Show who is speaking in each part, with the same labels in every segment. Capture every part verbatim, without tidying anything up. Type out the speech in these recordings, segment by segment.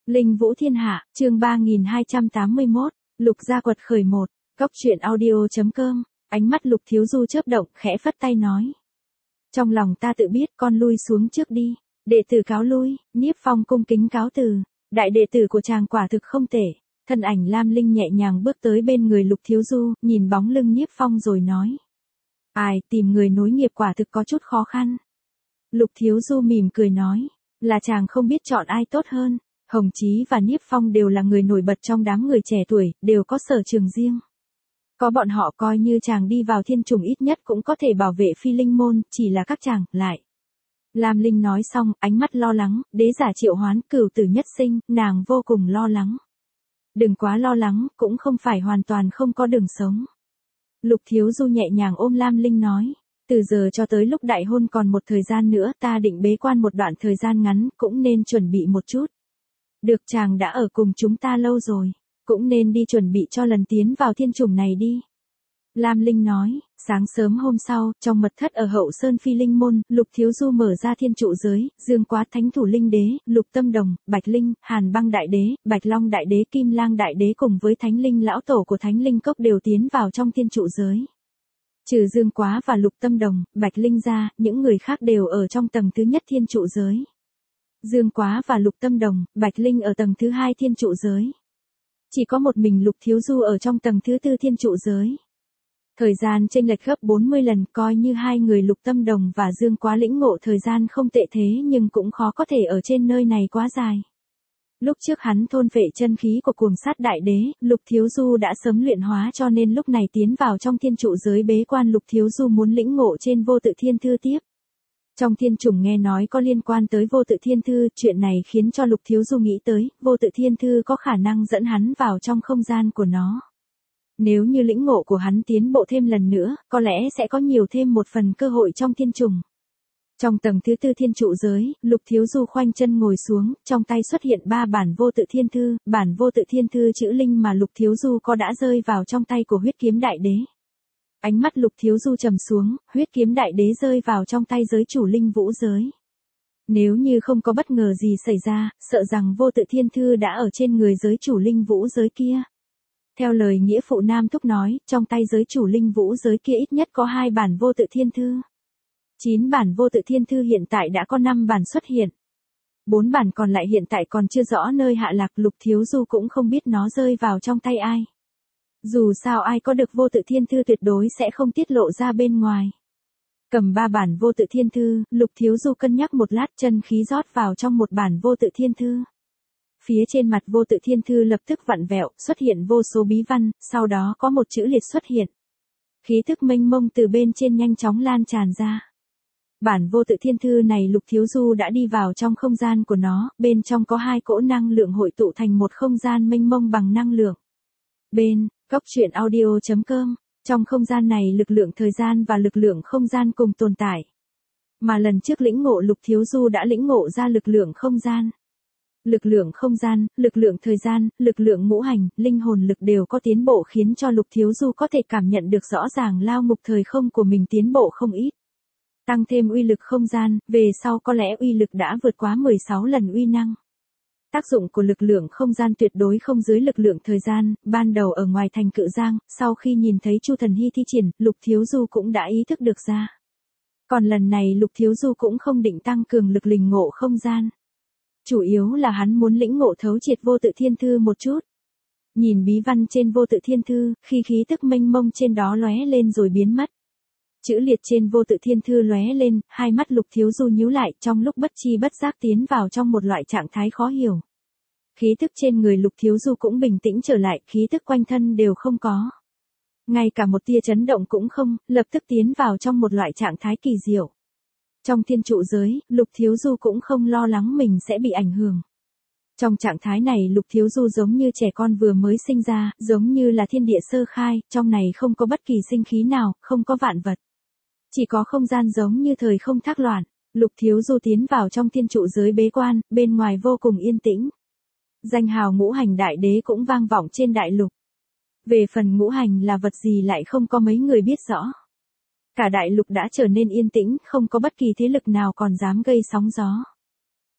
Speaker 1: Linh Vũ Thiên Hạ, chương ba nghìn hai trăm tám mươi mốt, Lục Gia quật khởi một, Cốc truyện audio.com, ánh mắt Lục Thiếu Du chớp động, khẽ phất tay nói. Trong lòng ta tự biết, con lui xuống trước đi, đệ tử cáo lui. Nhiếp Phong cung kính cáo từ, đại đệ tử của chàng quả thực không tệ. Thân ảnh Lam Linh nhẹ nhàng bước tới bên người Lục Thiếu Du, nhìn bóng lưng Nhiếp Phong rồi nói. Ai, tìm người nối nghiệp quả thực có chút khó khăn. Lục Thiếu Du mỉm cười nói, là chàng không biết chọn ai tốt hơn. Hồng Chí và Nhiếp Phong đều là người nổi bật trong đám người trẻ tuổi, đều có sở trường riêng. Có bọn họ coi như chàng đi vào thiên trùng ít nhất cũng có thể bảo vệ phi linh môn, chỉ là các chàng, lại. Lam Linh nói xong, ánh mắt lo lắng, đế giả triệu hoán, cửu tử nhất sinh, nàng vô cùng lo lắng. Đừng quá lo lắng, cũng không phải hoàn toàn không có đường sống. Lục Thiếu Du nhẹ nhàng ôm Lam Linh nói, từ giờ cho tới lúc đại hôn còn một thời gian nữa, ta định bế quan một đoạn thời gian ngắn, cũng nên chuẩn bị một chút. Được, chàng đã ở cùng chúng ta lâu rồi, cũng nên đi chuẩn bị cho lần tiến vào thiên chủng này đi. Lam Linh nói. Sáng sớm hôm sau, trong mật thất ở Hậu Sơn Phi Linh Môn, Lục Thiếu Du mở ra thiên trụ giới, Dương Quá Thánh Thủ Linh Đế, Lục Tâm Đồng, Bạch Linh, Hàn Băng Đại Đế, Bạch Long Đại Đế, Kim Lang Đại Đế cùng với Thánh Linh lão tổ của Thánh Linh Cốc đều tiến vào trong thiên trụ giới. Trừ Dương Quá và Lục Tâm Đồng, Bạch Linh ra, những người khác đều ở trong tầng thứ nhất thiên trụ giới. Dương Quá và Lục Tâm Đồng, Bạch Linh ở tầng thứ hai thiên trụ giới. Chỉ có một mình Lục Thiếu Du ở trong tầng thứ tư thiên trụ giới. Thời gian chênh lệch gấp bốn mươi lần, coi như hai người Lục Tâm Đồng và Dương Quá lĩnh ngộ thời gian không tệ thế nhưng cũng khó có thể ở trên nơi này quá dài. Lúc trước hắn thôn phệ chân khí của Cuồng Sát Đại Đế, Lục Thiếu Du đã sớm luyện hóa cho nên lúc này tiến vào trong thiên trụ giới bế quan Lục Thiếu Du muốn lĩnh ngộ trên vô tự thiên thư tiếp. Trong thiên chủng nghe nói có liên quan tới vô tự thiên thư, chuyện này khiến cho Lục Thiếu Du nghĩ tới, vô tự thiên thư có khả năng dẫn hắn vào trong không gian của nó. Nếu như lĩnh ngộ của hắn tiến bộ thêm lần nữa, có lẽ sẽ có nhiều thêm một phần cơ hội trong thiên chủng. Trong tầng thứ tư thiên trụ giới, Lục Thiếu Du khoanh chân ngồi xuống, trong tay xuất hiện ba bản vô tự thiên thư, bản vô tự thiên thư chữ linh mà Lục Thiếu Du có đã rơi vào trong tay của huyết kiếm đại đế. Ánh mắt Lục Thiếu Du trầm xuống, huyết kiếm đại đế rơi vào trong tay giới chủ linh vũ giới. Nếu như không có bất ngờ gì xảy ra, sợ rằng vô tự thiên thư đã ở trên người giới chủ linh vũ giới kia. Theo lời nghĩa phụ Nam Thúc nói, trong tay giới chủ linh vũ giới kia ít nhất có hai bản vô tự thiên thư. Chín bản vô tự thiên thư hiện tại đã có năm bản xuất hiện. Bốn bản còn lại hiện tại còn chưa rõ nơi hạ lạc, Lục Thiếu Du cũng không biết nó rơi vào trong tay ai. Dù sao ai có được vô tự thiên thư tuyệt đối sẽ không tiết lộ ra bên ngoài. Cầm ba bản vô tự thiên thư, Lục Thiếu Du cân nhắc một lát, chân khí rót vào trong một bản vô tự thiên thư. Phía trên mặt vô tự thiên thư lập tức vặn vẹo, xuất hiện vô số bí văn, sau đó có một chữ liệt xuất hiện. Khí thức mênh mông từ bên trên nhanh chóng lan tràn ra. Bản vô tự thiên thư này Lục Thiếu Du đã đi vào trong không gian của nó, bên trong có hai cỗ năng lượng hội tụ thành một không gian mênh mông bằng năng lượng. Bên, Cốc truyện audio.com, trong không gian này lực lượng thời gian và lực lượng không gian cùng tồn tại. Mà lần trước lĩnh ngộ Lục Thiếu Du đã lĩnh ngộ ra lực lượng không gian. Lực lượng không gian, lực lượng thời gian, lực lượng ngũ hành, linh hồn lực đều có tiến bộ khiến cho Lục Thiếu Du có thể cảm nhận được rõ ràng lao ngục thời không của mình tiến bộ không ít. Tăng thêm uy lực không gian, về sau có lẽ uy lực đã vượt quá mười sáu lần uy năng. Tác dụng của lực lượng không gian tuyệt đối không dưới lực lượng thời gian, ban đầu ở ngoài thành Cự Giang, sau khi nhìn thấy Chu Thần Hy thi triển, Lục Thiếu Du cũng đã ý thức được ra. Còn lần này Lục Thiếu Du cũng không định tăng cường lực lĩnh ngộ không gian. Chủ yếu là hắn muốn lĩnh ngộ thấu triệt vô tự thiên thư một chút. Nhìn bí văn trên vô tự thiên thư, khi khí tức mênh mông trên đó lóe lên rồi biến mất. Chữ liệt trên vô tự thiên thư lóe lên, hai mắt Lục Thiếu Du nhíu lại, trong lúc bất chi bất giác tiến vào trong một loại trạng thái khó hiểu. Khí tức trên người Lục Thiếu Du cũng bình tĩnh trở lại, khí tức quanh thân đều không có. Ngay cả một tia chấn động cũng không, lập tức tiến vào trong một loại trạng thái kỳ diệu. Trong thiên trụ giới, Lục Thiếu Du cũng không lo lắng mình sẽ bị ảnh hưởng. Trong trạng thái này Lục Thiếu Du giống như trẻ con vừa mới sinh ra, giống như là thiên địa sơ khai, trong này không có bất kỳ sinh khí nào, không có vạn vật. Chỉ có không gian giống như thời không thác loạn. Lục Thiếu Du tiến vào trong thiên trụ giới bế quan, bên ngoài vô cùng yên tĩnh. Danh hào ngũ hành đại đế cũng vang vọng trên đại lục. Về phần ngũ hành là vật gì lại không có mấy người biết rõ. Cả đại lục đã trở nên yên tĩnh, không có bất kỳ thế lực nào còn dám gây sóng gió.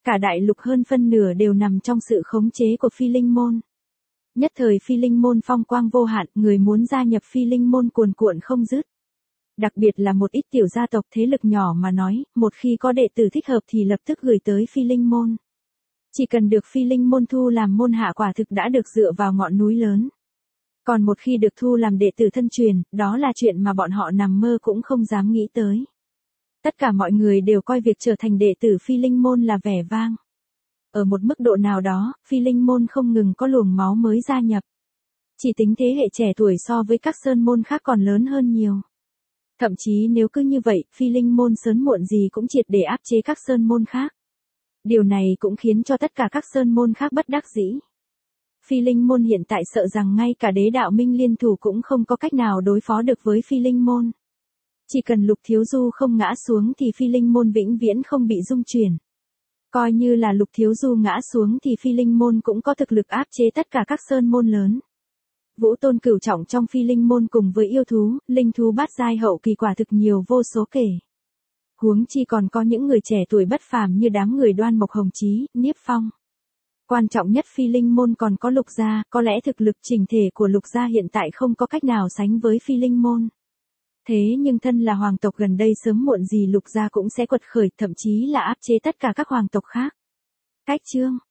Speaker 1: Cả đại lục hơn phân nửa đều nằm trong sự khống chế của phi linh môn. Nhất thời phi linh môn phong quang vô hạn, người muốn gia nhập phi linh môn cuồn cuộn không dứt. Đặc biệt là một ít tiểu gia tộc thế lực nhỏ mà nói, một khi có đệ tử thích hợp thì lập tức gửi tới phi linh môn. Chỉ cần được phi linh môn thu làm môn hạ quả thực đã được dựa vào ngọn núi lớn. Còn một khi được thu làm đệ tử thân truyền, đó là chuyện mà bọn họ nằm mơ cũng không dám nghĩ tới. Tất cả mọi người đều coi việc trở thành đệ tử phi linh môn là vẻ vang. Ở một mức độ nào đó, phi linh môn không ngừng có luồng máu mới gia nhập. Chỉ tính thế hệ trẻ tuổi so với các sơn môn khác còn lớn hơn nhiều. Thậm chí nếu cứ như vậy, phi linh môn sớm muộn gì cũng triệt để áp chế các sơn môn khác. Điều này cũng khiến cho tất cả các sơn môn khác bất đắc dĩ. Phi linh môn hiện tại sợ rằng ngay cả đế đạo minh liên thủ cũng không có cách nào đối phó được với phi linh môn. Chỉ cần Lục Thiếu Du không ngã xuống thì phi linh môn vĩnh viễn không bị rung chuyển. Coi như là Lục Thiếu Du ngã xuống thì phi linh môn cũng có thực lực áp chế tất cả các sơn môn lớn. Vũ tôn cửu trọng trong phi linh môn cùng với yêu thú, linh thú bát giai hậu kỳ quả thực nhiều vô số kể. Huống chi còn có những người trẻ tuổi bất phàm như đám người Đoan Mộc Hồng Chí, Niếp Phong. Quan trọng nhất phi linh môn còn có Lục gia, có lẽ thực lực chỉnh thể của Lục gia hiện tại không có cách nào sánh với phi linh môn. Thế nhưng thân là hoàng tộc gần đây sớm muộn gì Lục gia cũng sẽ quật khởi, thậm chí là áp chế tất cả các hoàng tộc khác. Cách chương